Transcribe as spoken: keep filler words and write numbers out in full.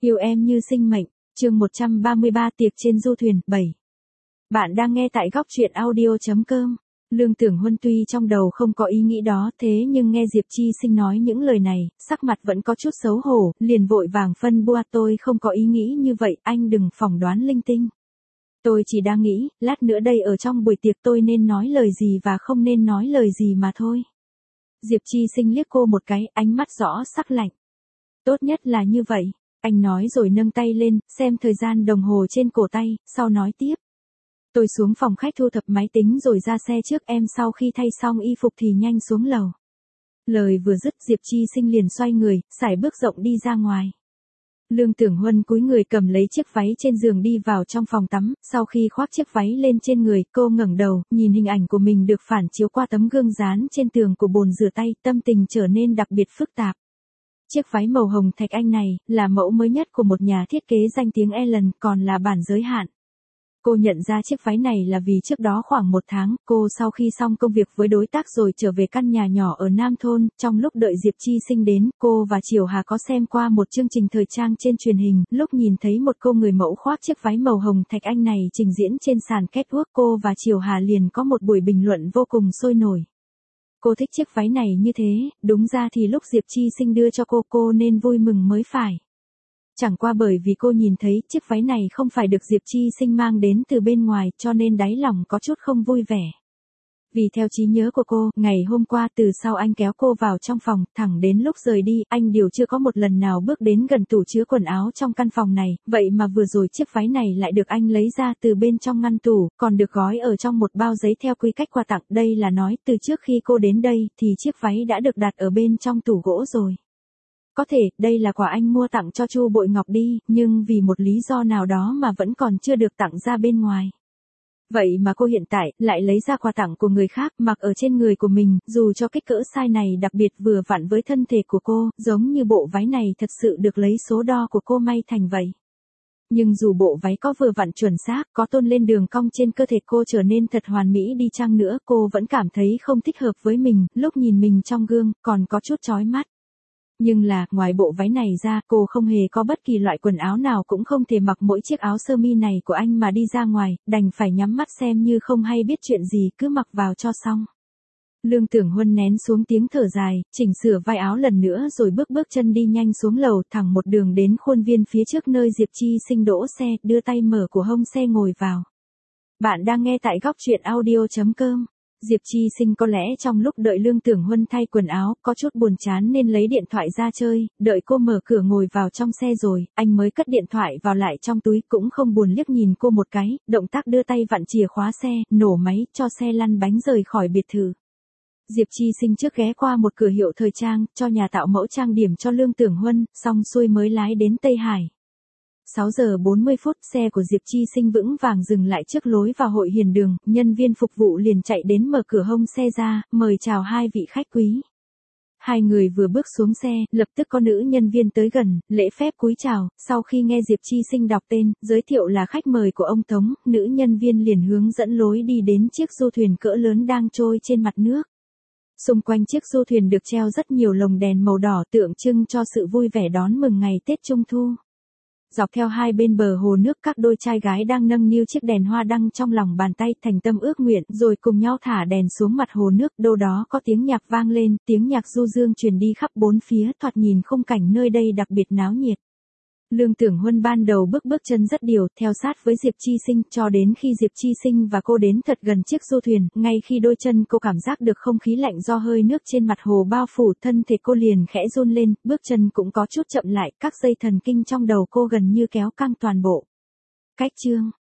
Yêu em như sinh mệnh, chương một trăm ba mươi ba tiệc trên du thuyền, bảy. Bạn đang nghe tại góc truyện audio.com. Lương Tưởng Huân tuy trong đầu không có ý nghĩ đó, thế nhưng nghe Diệp Chi Sinh nói những lời này, sắc mặt vẫn có chút xấu hổ, liền vội vàng phân bua tôi không có ý nghĩ như vậy, anh đừng phỏng đoán linh tinh. Tôi chỉ đang nghĩ, lát nữa đây ở trong buổi tiệc tôi nên nói lời gì và không nên nói lời gì mà thôi. Diệp Chi Sinh liếc cô một cái, ánh mắt rõ sắc lạnh. Tốt nhất là như vậy. Anh nói rồi nâng tay lên, xem thời gian đồng hồ trên cổ tay, sau nói tiếp. Tôi xuống phòng khách thu thập máy tính rồi ra xe trước em, sau khi thay xong y phục thì nhanh xuống lầu. Lời vừa dứt Diệp Chi Sinh liền xoay người, sải bước rộng đi ra ngoài. Lương Tưởng Huân cúi người cầm lấy chiếc váy trên giường đi vào trong phòng tắm, sau khi khoác chiếc váy lên trên người, cô ngẩng đầu, nhìn hình ảnh của mình được phản chiếu qua tấm gương dán trên tường của bồn rửa tay, tâm tình trở nên đặc biệt phức tạp. Chiếc váy màu hồng thạch anh này, là mẫu mới nhất của một nhà thiết kế danh tiếng Ellen, còn là bản giới hạn. Cô nhận ra chiếc váy này là vì trước đó khoảng một tháng, cô sau khi xong công việc với đối tác rồi trở về căn nhà nhỏ ở Nam Thôn, trong lúc đợi Diệp Chi Sinh đến, cô và Triều Hà có xem qua một chương trình thời trang trên truyền hình, lúc nhìn thấy một cô người mẫu khoác chiếc váy màu hồng thạch anh này trình diễn trên sàn catwalk, cô và Triều Hà liền có một buổi bình luận vô cùng sôi nổi. Cô thích chiếc váy này như thế, đúng ra thì lúc Diệp Chi Sinh đưa cho cô, cô nên vui mừng mới phải. Chẳng qua bởi vì cô nhìn thấy chiếc váy này không phải được Diệp Chi Sinh mang đến từ bên ngoài, cho nên đáy lòng có chút không vui vẻ. Vì theo trí nhớ của cô, ngày hôm qua từ sau anh kéo cô vào trong phòng, thẳng đến lúc rời đi, anh đều chưa có một lần nào bước đến gần tủ chứa quần áo trong căn phòng này, vậy mà vừa rồi chiếc váy này lại được anh lấy ra từ bên trong ngăn tủ, còn được gói ở trong một bao giấy theo quy cách quà tặng, đây là nói từ trước khi cô đến đây, thì chiếc váy đã được đặt ở bên trong tủ gỗ rồi. Có thể, đây là quà anh mua tặng cho Chu Bội Ngọc đi, nhưng vì một lý do nào đó mà vẫn còn chưa được tặng ra bên ngoài. Vậy mà cô hiện tại, lại lấy ra quà tặng của người khác, mặc ở trên người của mình, dù cho kích cỡ size này đặc biệt vừa vặn với thân thể của cô, giống như bộ váy này thật sự được lấy số đo của cô may thành vậy. Nhưng dù bộ váy có vừa vặn chuẩn xác, có tôn lên đường cong trên cơ thể cô trở nên thật hoàn mỹ đi chăng nữa, cô vẫn cảm thấy không thích hợp với mình, lúc nhìn mình trong gương, còn có chút chói mắt. Nhưng là, ngoài bộ váy này ra, cô không hề có bất kỳ loại quần áo nào cũng không thể mặc mỗi chiếc áo sơ mi này của anh mà đi ra ngoài, đành phải nhắm mắt xem như không hay biết chuyện gì, cứ mặc vào cho xong. Lương Tưởng Huân nén xuống tiếng thở dài, chỉnh sửa vai áo lần nữa rồi bước bước chân đi nhanh xuống lầu, thẳng một đường đến khuôn viên phía trước nơi Diệp Chi Sinh đỗ xe, đưa tay mở của hông xe ngồi vào. Bạn đang nghe tại góc truyện audio.com. Diệp Chi Sinh có lẽ trong lúc đợi Lương Tưởng Huân thay quần áo, có chút buồn chán nên lấy điện thoại ra chơi, đợi cô mở cửa ngồi vào trong xe rồi, anh mới cất điện thoại vào lại trong túi, cũng không buồn liếc nhìn cô một cái, động tác đưa tay vặn chìa khóa xe, nổ máy, cho xe lăn bánh rời khỏi biệt thự. Diệp Chi Sinh trước ghé qua một cửa hiệu thời trang, cho nhà tạo mẫu trang điểm cho Lương Tưởng Huân, xong xuôi mới lái đến Tây Hải. sáu giờ bốn mươi phút, xe của Diệp Chi Sinh vững vàng dừng lại trước lối vào hội Hiền Đường, nhân viên phục vụ liền chạy đến mở cửa hông xe ra, mời chào hai vị khách quý. Hai người vừa bước xuống xe, lập tức có nữ nhân viên tới gần, lễ phép cúi chào, sau khi nghe Diệp Chi Sinh đọc tên, giới thiệu là khách mời của ông Tống, nữ nhân viên liền hướng dẫn lối đi đến chiếc du thuyền cỡ lớn đang trôi trên mặt nước. Xung quanh chiếc du thuyền được treo rất nhiều lồng đèn màu đỏ tượng trưng cho sự vui vẻ đón mừng ngày Tết Trung Thu. Dọc theo hai bên bờ hồ nước, các đôi trai gái đang nâng niu chiếc đèn hoa đăng trong lòng bàn tay, thành tâm ước nguyện, rồi cùng nhau thả đèn xuống mặt hồ nước, đâu đó có tiếng nhạc vang lên, tiếng nhạc du dương truyền đi khắp bốn phía, thoạt nhìn khung cảnh nơi đây đặc biệt náo nhiệt. Lương Tưởng Huân ban đầu bước bước chân rất điều, theo sát với Diệp Chi Sinh, cho đến khi Diệp Chi Sinh và cô đến thật gần chiếc du thuyền, ngay khi đôi chân cô cảm giác được không khí lạnh do hơi nước trên mặt hồ bao phủ, thân thể cô liền khẽ run lên, bước chân cũng có chút chậm lại, các dây thần kinh trong đầu cô gần như kéo căng toàn bộ. Cách chương